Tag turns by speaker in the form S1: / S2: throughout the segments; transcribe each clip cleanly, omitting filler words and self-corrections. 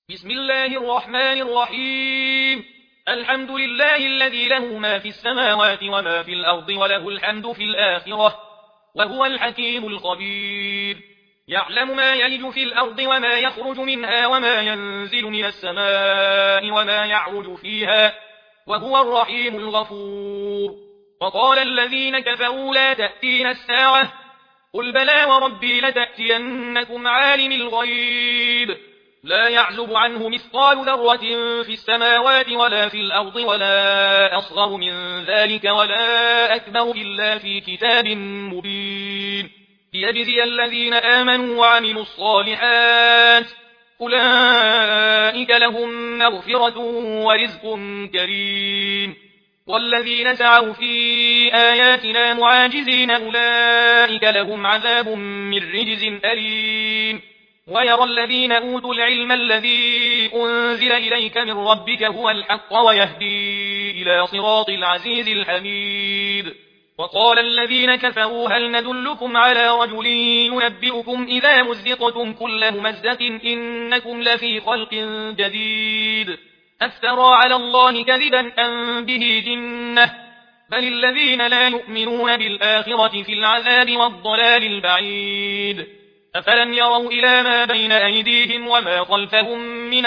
S1: بسم الله الرحمن الرحيم. الحمد لله الذي له ما في السماوات وما في الأرض وله الحمد في الآخرة وهو الحكيم الخبير. يعلم ما يلج في الأرض وما يخرج منها وما ينزل من السماء وما يعرج فيها وهو الرحيم الغفور. وقال الذين كفروا لا تأتينا الساعة قل بلى وربي لتأتينكم عالم الغيب لا يعزب عنه مثقال ذرة في السماوات ولا في الأرض ولا أصغر من ذلك ولا أكبر إلا في كتاب مبين ليجزي الذين آمنوا وعملوا الصالحات أولئك لهم مغفرة ورزق كريم. والذين سعوا في آياتنا معاجزين أولئك لهم عذاب من رجز أليم. ويرى الذين أوتوا العلم الذي أنزل إليك من ربك هو الحق ويهدي إلى صراط العزيز الحميد. وقال الذين كفروا هل ندلكم على رجل ينبئكم إذا مزقتم كل ممزق إنكم لفي خلق جديد أفترى على الله كذبا أم به جنة بل الذين لا يؤمنون بالآخرة في العذاب والضلال البعيد. أفلم يروا إلى ما بين أيديهم وما خلفهم من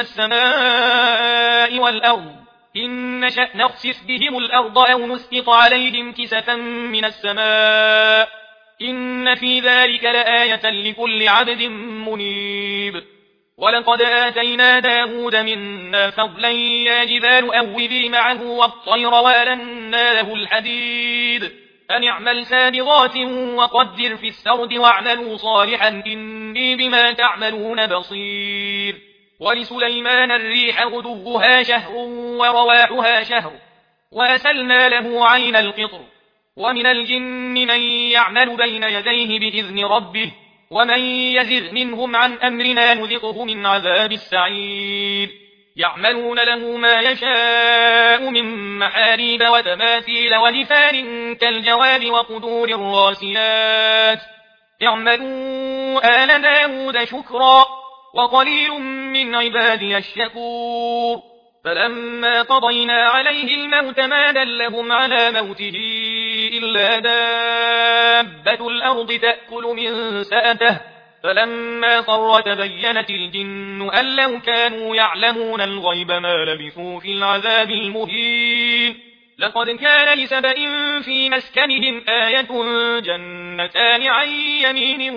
S1: السماء والأرض إن نشأ نخسف بهم الأرض أو نسقط عليهم كسفا من السماء إن في ذلك لآية لكل عبد منيب. ولقد آتينا داود منا فضلا يا جبال أوبي معه والطير وألنا له الحديد أن اعمل سابغات وقدر في السرد واعملوا صالحا إني بما تعملون بصير. ولسليمان الريح غدوها شهر ورواحها شهر وأسلنا له عين القطر. ومن الجن من يعمل بين يديه بإذن ربه ومن يزغ منهم عن أمرنا نذقه من عذاب السعير. يعملون له ما يشاء من محاريب وتماثيل ولفان كالجواب وقدور الراسيات اعملوا آل داود شكرا وقليل من عبادي الشكور. فلما قضينا عليه الموت ما دلهم على موته إلا دابة الأرض تأكل من سأته فلما خر تبينت الجن أن لو كانوا يعلمون الغيب ما لبثوا في العذاب المهين. لقد كان لسبإ في مسكنهم آية جنتان عن يمين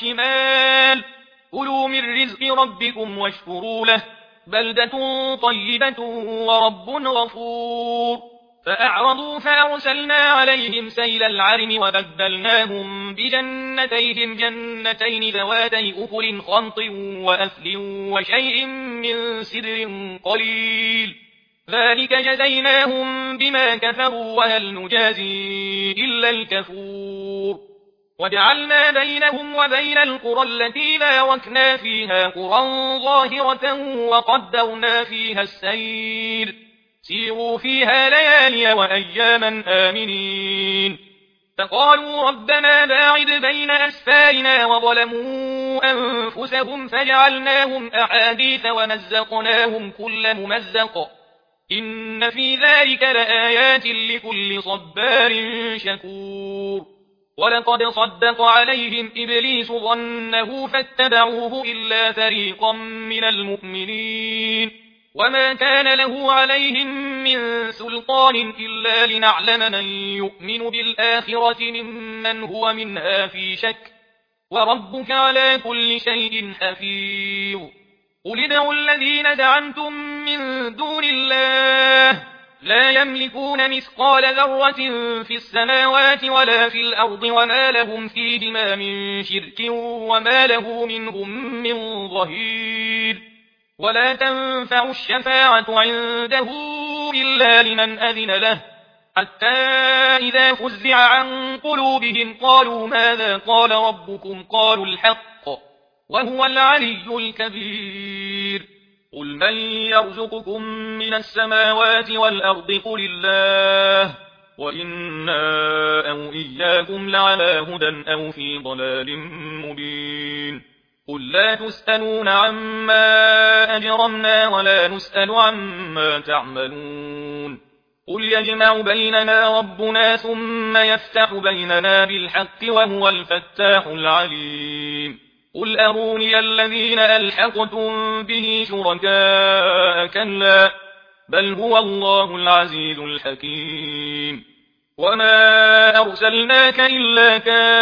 S1: وشمال كلوا من رزق ربكم واشكروا له بلدة طيبة ورب غفور. فأعرضوا فأرسلنا عليهم سيل العرم وبدلناهم بجنتيهم جنتين ذواتي أكل خمط وأثل وشيء من سدر قليل ذلك جزيناهم بما كفروا وهل نجازي إلا الكفور. وجعلنا بينهم وبين القرى التي باركنا فيها قرى ظاهرة وقدرنا فيها السير سيروا فيها ليالي وأياما آمنين. فقالوا ربنا باعد بين أسفارنا وظلموا أنفسهم فجعلناهم أحاديث ومزقناهم كل ممزق إن في ذلك لآيات لكل صبار شكور. ولقد صدق عليهم إبليس ظنه فاتبعوه إلا فريقا من المؤمنين وما كان له عليهم من سلطان إلا لنعلم من يؤمن بالآخرة ممن هو منها في شك وربك على كل شيء حفيظ. قل ادعوا الذين زعمتم من دون الله لا يملكون مثقال ذرة في السماوات ولا في الأرض وما لهم فيهما من شرك وما له منهم من ظهير. ولا تنفع الشفاعة عنده إلا لمن أذن له حتى إذا فزع عن قلوبهم قالوا ماذا قال ربكم قالوا الحق وهو العلي الكبير. قل من يرزقكم من السماوات والأرض قل الله وإنا أو إياكم لعلى هدى أو في ضلال مبين. قل لا تسألون عما أجرمنا ولا نسأل عما تعملون قل يجمع بيننا ربنا ثم يفتح بيننا بالحق وهو الفتاح العليم قل أروني الذين ألحقتم به شركاء كلا بل هو الله العزيز الحكيم وما أرسلناك إلا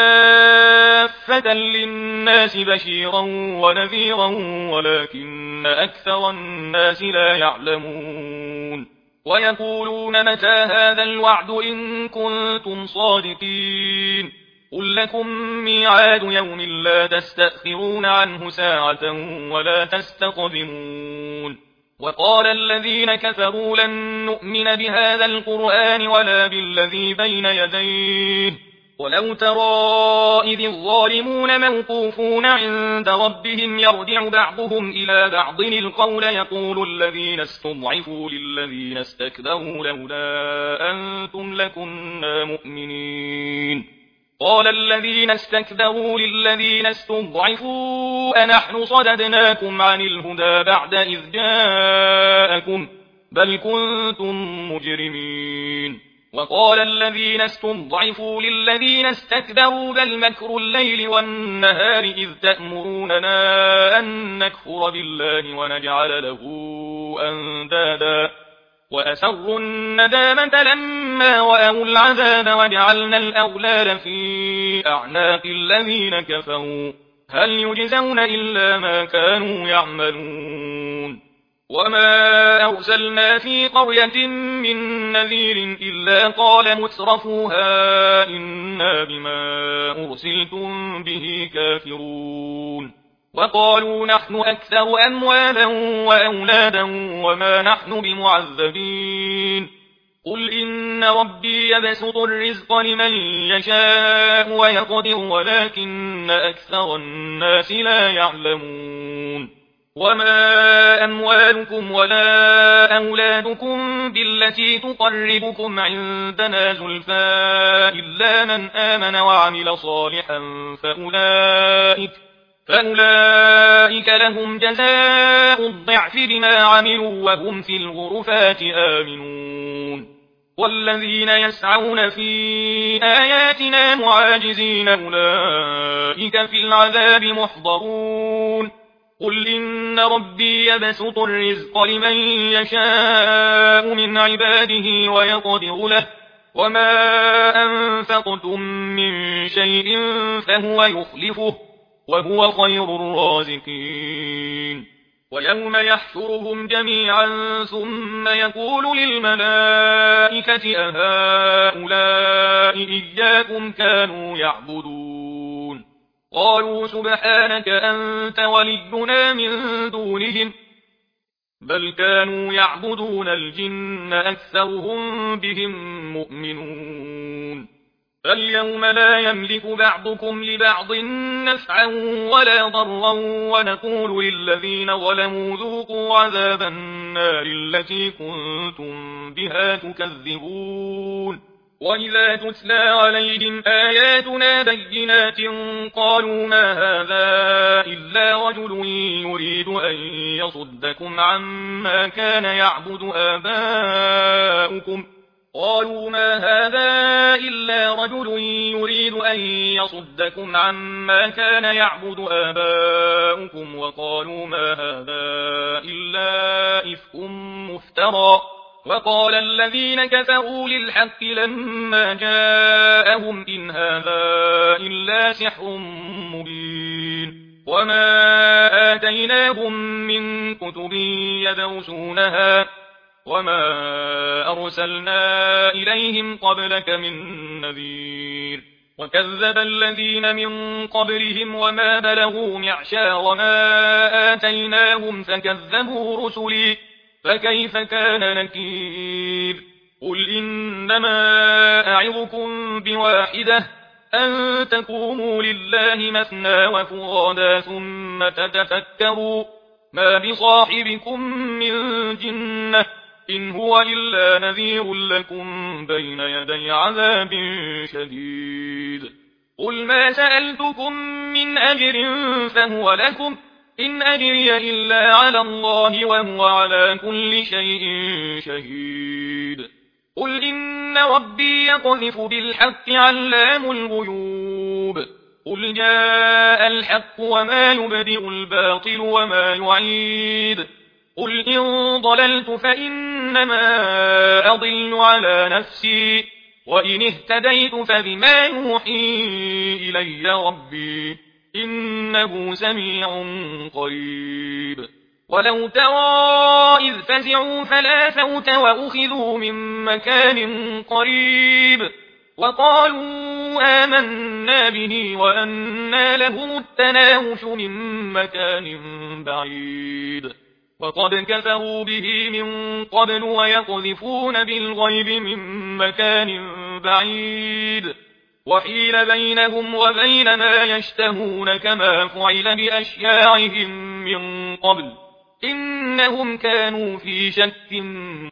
S1: كافة للناس بشيرا ونذيرا ولكن أكثر الناس لا يعلمون ويقولون متى هذا الوعد إن كنتم صادقين قل لكم ميعاد يوم لا تستأخرون عنه ساعة ولا تستقدمون وقال الذين كفروا لن نؤمن بهذا القرآن ولا بالذي بين يديه ولو ترى إذ الظالمون موقوفون عند ربهم يرجع بعضهم إلى بعض القول يقول الذين استضعفوا للذين استكبروا لولا أنتم لكنا مؤمنين قال الذين استكبروا للذين استضعفوا أنحن صددناكم عن الهدى بعد إذ جاءكم بل كنتم مجرمين وقال الذين استضعفوا للذين استكبروا بل مكر الليل والنهار إذ تأمروننا أن نكفر بالله ونجعل له أندادا وأسروا الندامة لما رأوا العذاب وجعلنا الأغلال في أعناق الذين كفروا هل يجزون إلا ما كانوا يعملون وما أرسلنا في قرية من نذير إلا قال مترفوها إنا بما أرسلتم به كافرون وقالوا نحن أكثر أموالا وأولادا وما نحن بمعذبين قل إن ربي يبسط الرزق لمن يشاء ويقدر ولكن أكثر الناس لا يعلمون وما أموالكم ولا أولادكم بالتي تقربكم عندنا زلفى إلا من آمن وعمل صالحا فأولئك لهم جزاء الضعف بما عملوا وهم في الغرفات آمنون والذين يسعون في آياتنا معاجزين أولئك في العذاب محضرون قل إن ربي يبسط الرزق لمن يشاء من عباده ويقدر له وما أنفقتم من شيء فهو يخلفه وهو خير الرازقين ويوم يحشرهم جميعا ثم يقول للملائكة أهؤلاء إياكم كانوا يعبدون قالوا سبحانك أنت ولينا من دونهم بل كانوا يعبدون الجن أكثرهم بهم مؤمنون فاليوم لا يملك بعضكم لبعض نفعا ولا ضرا ونقول للذين ظلموا ذوقوا عذاب النار التي كنتم بها تكذبون وإذا تتلى عليهم آياتنا بينات قالوا ما هذا إلا رجل يريد أن يصدكم عما كان يعبد آباؤكم قالوا ما هذا إلا رجل يريد أن يصدكم عما كان يعبد آباؤكم وقالوا ما هذا إلا إفك مفترى وقال الذين كفروا للحق لما جاءهم إن هذا إلا سحر مبين وما آتيناهم من كتب يدرسونها وما أرسلنا إليهم قبلك من نذير وكذب الذين من قبلهم وما بلغوا معشار ما آتيناهم فكذبوا رسلي فكيف كان نكير قل إنما أعظكم بواحدة أن تقوموا لله مثنى وفرادا ثم تتفكروا ما بصاحبكم من جنة إن هو إلا نذير لكم بين يدي عذاب شديد قل ما سألتكم من أجر فهو لكم إن أجري إلا على الله وهو على كل شيء شهيد قل إن ربي يقذف بالحق علام الغيوب قل جاء الحق وما يبدئ الباطل وما يعيد قل إن ضللت فإنما أضل على نفسي وإن اهتديت فبما يوحي إلي ربي إنه سميع قريب ولو ترى إذ فزعوا فلا فوت وأخذوا من مكان قريب وقالوا آمنا به وأنى لهم التناوش من مكان بعيد وقد كفروا به من قبل ويقذفون بالغيب من مكان بعيد وحيل بينهم وبين ما يشتهون كما فعل بأشياعهم من قبل إنهم كانوا في شك